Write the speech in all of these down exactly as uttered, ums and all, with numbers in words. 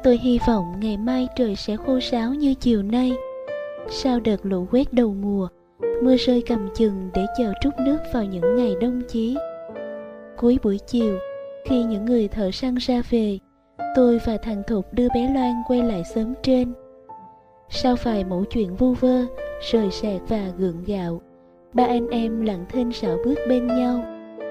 Tôi hy vọng ngày mai trời sẽ khô ráo như chiều nay. Sau đợt lũ quét đầu mùa, mưa rơi cầm chừng để chờ trút nước vào những ngày đông chí. Cuối buổi chiều, khi những người thợ săn ra về, tôi và thằng Thục đưa bé Loan quay lại xóm trên. Sau vài mẩu chuyện vu vơ, rời rạc và gượng gạo, ba anh em lặng thinh rảo bước bên nhau.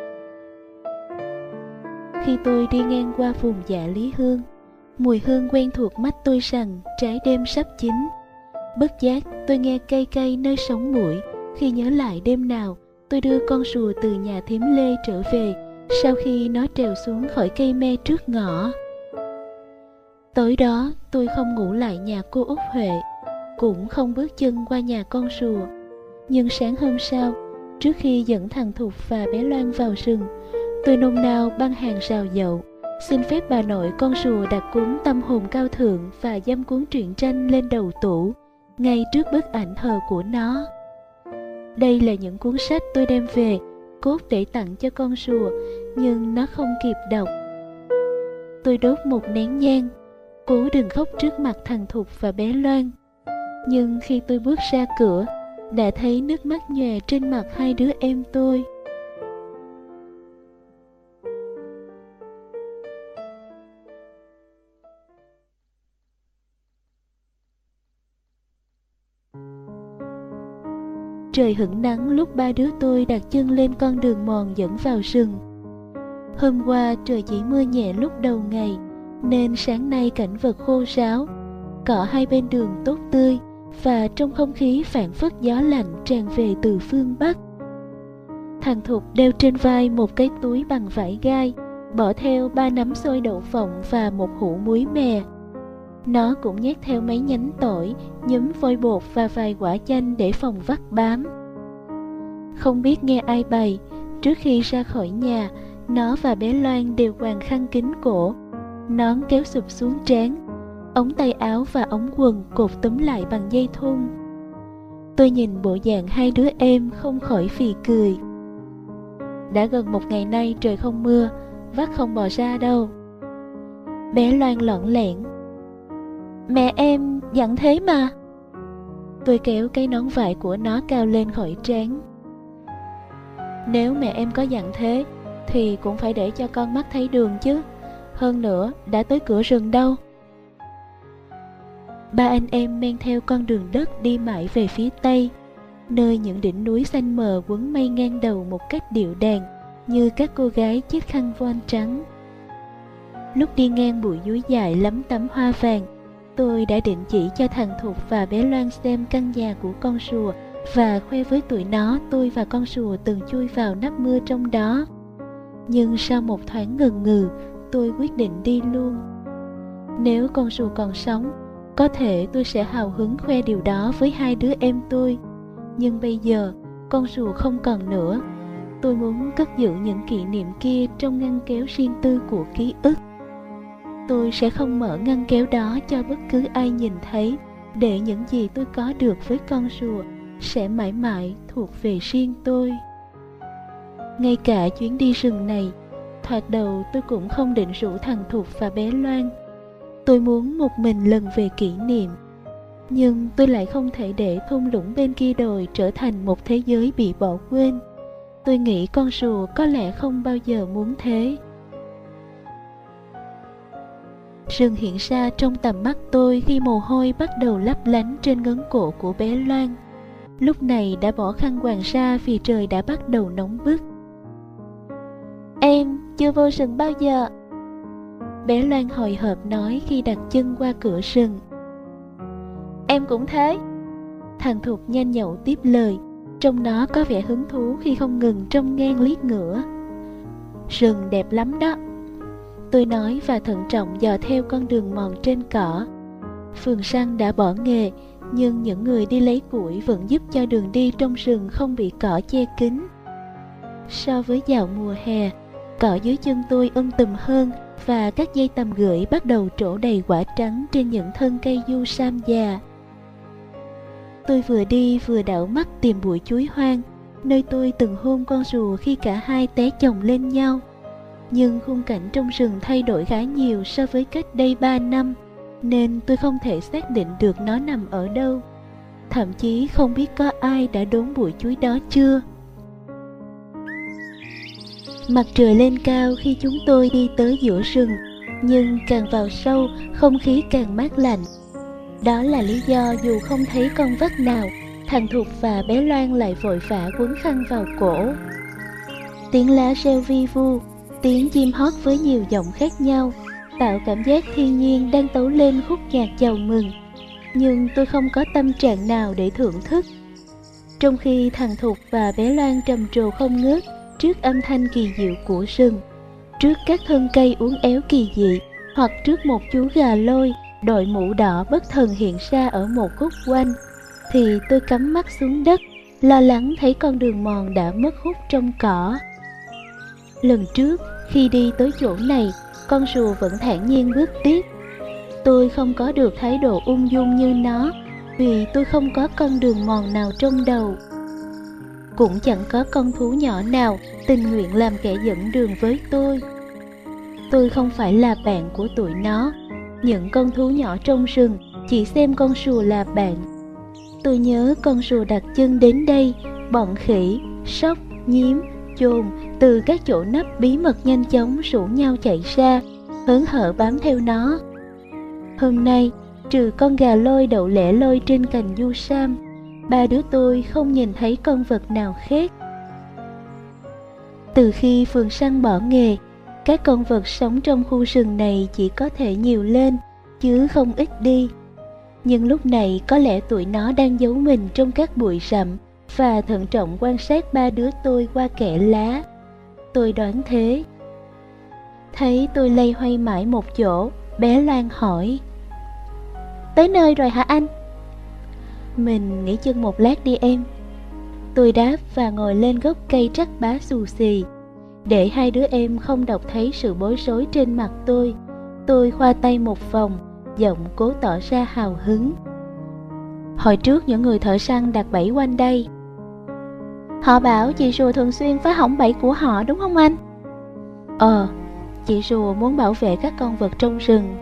Khi tôi đi ngang qua vùng Dạ Lý Hương, mùi hương quen thuộc mắt tôi rằng trái đêm sắp chín. Bất giác tôi nghe cay cay nơi sống mũi khi nhớ lại đêm nào tôi đưa con rùa từ nhà thím Lê trở về sau khi nó trèo xuống khỏi cây me trước ngõ. Tối đó tôi không ngủ lại nhà cô Út Huệ, cũng không bước chân qua nhà con rùa. Nhưng sáng hôm sau, trước khi dẫn thằng Thục và bé Loan vào rừng, tôi nôn nao băng hàng rào dậu, xin phép bà nội con rùa đặt cuốn Tâm Hồn Cao Thượng và dăm cuốn truyện tranh lên đầu tủ, ngay trước bức ảnh thờ của nó. Đây là những cuốn sách tôi đem về, cốt để tặng cho con rùa, nhưng nó không kịp đọc. Tôi đốt một nén nhang, cố đừng khóc trước mặt thằng Thục và bé Loan. Nhưng khi tôi bước ra cửa, đã thấy nước mắt nhòe trên mặt hai đứa em tôi. Trời hửng nắng lúc ba đứa tôi đặt chân lên con đường mòn dẫn vào rừng. Hôm qua trời chỉ mưa nhẹ lúc đầu ngày, nên sáng nay cảnh vật khô ráo, cỏ hai bên đường tốt tươi, và trong không khí phảng phất gió lạnh tràn về từ phương Bắc. Thằng Thục đeo trên vai một cái túi bằng vải gai, bỏ theo ba nắm xôi đậu phộng và một hũ muối mè. Nó cũng nhét theo mấy nhánh tỏi, nhúm vôi bột và vài quả chanh để phòng vắt bám. Không biết nghe ai bày, trước khi ra khỏi nhà, nó và bé Loan đều quàng khăn kín cổ, nón kéo sụp xuống trán, ống tay áo và ống quần cột túm lại bằng dây thun. Tôi nhìn bộ dạng hai đứa em không khỏi phì cười. Đã gần một ngày nay trời không mưa, vắt không bò ra đâu. Bé Loan lỏn lẻn: Mẹ em dặn thế mà. Tôi kéo cái nón vải của nó cao lên khỏi trán. Nếu mẹ em có dặn thế thì cũng phải để cho con mắt thấy đường chứ. Hơn nữa đã tới cửa rừng đâu. Ba anh em men theo con đường đất đi mãi về phía tây, nơi những đỉnh núi xanh mờ quấn mây ngang đầu một cách điệu đàn, như các cô gái chiếc khăn voan trắng. Lúc đi ngang bụi dúi dài lấm tấm hoa vàng, tôi đã định chỉ cho thằng Thục và bé Loan xem căn nhà của con rùa và khoe với tụi nó tôi và con rùa từng chui vào nắp mưa trong đó. Nhưng sau một thoáng ngần ngừ, tôi quyết định đi luôn. Nếu con rùa còn sống, có thể tôi sẽ hào hứng khoe điều đó với hai đứa em tôi. Nhưng bây giờ, con rùa không còn nữa. Tôi muốn cất giữ những kỷ niệm kia trong ngăn kéo riêng tư của ký ức. Tôi sẽ không mở ngăn kéo đó cho bất cứ ai nhìn thấy, để những gì tôi có được với con rùa sẽ mãi mãi thuộc về riêng tôi. Ngay cả chuyến đi rừng này, thoạt đầu tôi cũng không định rủ thằng Thục và bé Loan. Tôi muốn một mình lần về kỷ niệm. Nhưng tôi lại không thể để thung lũng bên kia đồi trở thành một thế giới bị bỏ quên. Tôi nghĩ con rùa có lẽ không bao giờ muốn thế. Rừng hiện ra trong tầm mắt tôi khi mồ hôi bắt đầu lấp lánh trên ngấn cổ của bé Loan. Lúc này đã bỏ khăn quàng ra vì trời đã bắt đầu nóng bức. Em chưa vô rừng bao giờ, bé Loan hồi hộp nói khi đặt chân qua cửa rừng. Em cũng thế, thằng Thục nhanh nhậu tiếp lời, trông nó có vẻ hứng thú khi không ngừng trông ngang liếc ngửa. Rừng đẹp lắm đó, tôi nói và thận trọng dò theo con đường mòn trên cỏ. Phường săn đã bỏ nghề, nhưng những người đi lấy củi vẫn giúp cho đường đi trong rừng không bị cỏ che kín. So với vào mùa hè, cỏ dưới chân tôi um tùm hơn và các dây tầm gửi bắt đầu trổ đầy quả trắng trên những thân cây du sam già. Tôi vừa đi vừa đảo mắt tìm bụi chuối hoang, nơi tôi từng hôn con rùa khi cả hai té chồng lên nhau. Nhưng khung cảnh trong rừng thay đổi khá nhiều so với cách đây ba năm. nên tôi không thể xác định được nó nằm ở đâu. Thậm chí không biết có ai đã đốn bụi chuối đó chưa. Mặt trời lên cao khi chúng tôi đi tới giữa rừng, nhưng càng vào sâu, không khí càng mát lạnh. Đó là lý do dù không thấy con vắt nào, thằng Thục và bé Loan lại vội vã quấn khăn vào cổ. Tiếng lá reo vi vu, tiếng chim hót với nhiều giọng khác nhau, tạo cảm giác thiên nhiên đang tấu lên khúc nhạc chào mừng. Nhưng tôi không có tâm trạng nào để thưởng thức. Trong khi thằng Thục và bé Loan trầm trồ không ngớt trước âm thanh kỳ diệu của rừng, trước các thân cây uốn éo kỳ dị, hoặc trước một chú gà lôi đội mũ đỏ bất thần hiện ra ở một khúc quanh, thì tôi cắm mắt xuống đất, lo lắng thấy con đường mòn đã mất hút trong cỏ. Lần trước, khi đi tới chỗ này, con rùa vẫn thản nhiên bước tiếp. Tôi không có được thái độ ung dung như nó, vì tôi không có con đường mòn nào trong đầu. Cũng chẳng có con thú nhỏ nào tình nguyện làm kẻ dẫn đường với tôi. Tôi không phải là bạn của tụi nó. Những con thú nhỏ trong rừng chỉ xem con rùa là bạn. Tôi nhớ con rùa đặt chân đến đây, bọn khỉ, sóc, nhím, chồn từ các chỗ nấp bí mật nhanh chóng rủ nhau chạy ra, hớn hở bám theo nó. Hôm nay, trừ con gà lôi đậu lẻ loi trên cành du sam, ba đứa tôi không nhìn thấy con vật nào khác. Từ khi phường săn bỏ nghề, các con vật sống trong khu rừng này chỉ có thể nhiều lên, chứ không ít đi. Nhưng lúc này có lẽ tụi nó đang giấu mình trong các bụi rậm và thận trọng quan sát ba đứa tôi qua kẽ lá. Tôi đoán thế. Thấy tôi loay hoay mãi một chỗ, bé Loan hỏi: "Tới nơi rồi hả anh?" "Mình nghỉ chân một lát đi em." Tôi đáp và ngồi lên gốc cây trắc bá xù xì. Để hai đứa em không đọc thấy sự bối rối trên mặt tôi, tôi khoa tay một vòng, giọng cố tỏ ra hào hứng. "Hồi trước những người thợ săn đặt bẫy quanh đây. Họ bảo chị rùa thường xuyên phá hỏng bẫy của họ đúng không anh?" "Ờ, chị rùa muốn bảo vệ các con vật trong rừng."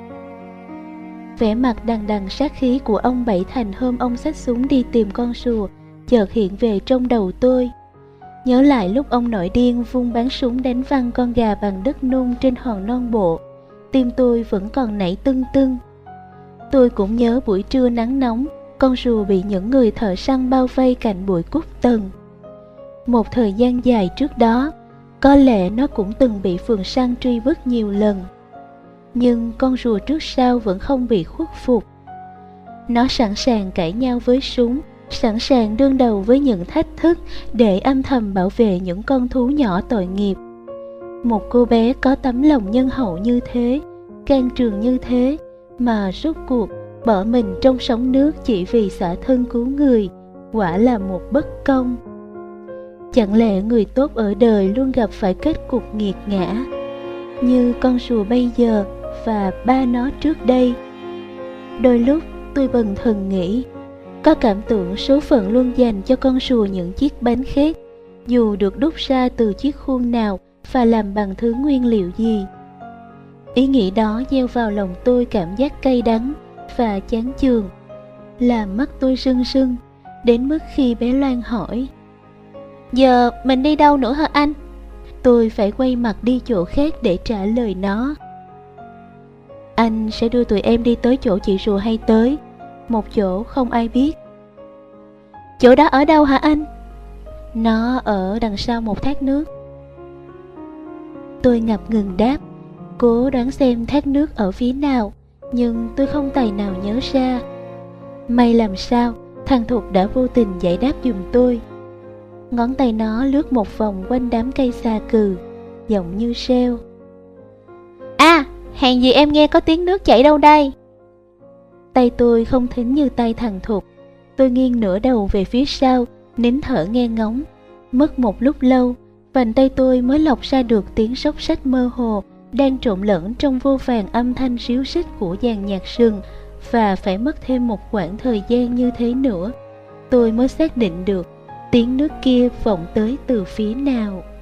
Vẻ mặt đằng đằng sát khí của ông Bảy Thành hôm ông xách súng đi tìm con rùa chợt hiện về trong đầu tôi. Nhớ lại lúc ông nổi điên vung bắn súng đánh văng con gà bằng đất nung trên hòn non bộ, tim tôi vẫn còn nảy tưng tưng. Tôi cũng nhớ buổi trưa nắng nóng, con rùa bị những người thợ săn bao vây cạnh bụi cúc tần. Một thời gian dài trước đó, có lẽ nó cũng từng bị phường săn truy bức nhiều lần. Nhưng con rùa trước sau vẫn không bị khuất phục. Nó sẵn sàng cãi nhau với súng, sẵn sàng đương đầu với những thách thức để âm thầm bảo vệ những con thú nhỏ tội nghiệp. Một cô bé có tấm lòng nhân hậu như thế, can trường như thế, mà rốt cuộc bỏ mình trong sóng nước chỉ vì xả thân cứu người, quả là một bất công. Chẳng lẽ người tốt ở đời luôn gặp phải kết cục nghiệt ngã, như con rùa bây giờ và ba nó trước đây? Đôi lúc tôi bần thần nghĩ, có cảm tưởng số phận luôn dành cho con rùa những chiếc bánh khác, dù được đúc ra từ chiếc khuôn nào và làm bằng thứ nguyên liệu gì. Ý nghĩ đó gieo vào lòng tôi cảm giác cay đắng và chán chường, làm mắt tôi rưng rưng, đến mức khi bé Loan hỏi: "Giờ mình đi đâu nữa hả anh?" Tôi phải quay mặt đi chỗ khác để trả lời nó: "Anh sẽ đưa tụi em đi tới chỗ chị rùa hay tới, một chỗ không ai biết." "Chỗ đó ở đâu hả anh?" "Nó ở đằng sau một thác nước." Tôi ngập ngừng đáp, cố đoán xem thác nước ở phía nào, nhưng tôi không tài nào nhớ ra. May làm sao, thằng Thục đã vô tình giải đáp giùm tôi. Ngón tay nó lướt một vòng quanh đám cây xà cừ, giọng như reo: "À, hèn gì em nghe có tiếng nước chảy đâu đây." Tay tôi không thính như tay thằng Thục. Tôi nghiêng nửa đầu về phía sau, nín thở nghe ngóng. Mất một lúc lâu, vành tay tôi mới lọc ra được tiếng xốc xách mơ hồ đang trộn lẫn trong vô vàn âm thanh ríu rít của dàn nhạc rừng, và phải mất thêm một khoảng thời gian như thế nữa tôi mới xác định được tiếng nước kia vọng tới từ phía nào.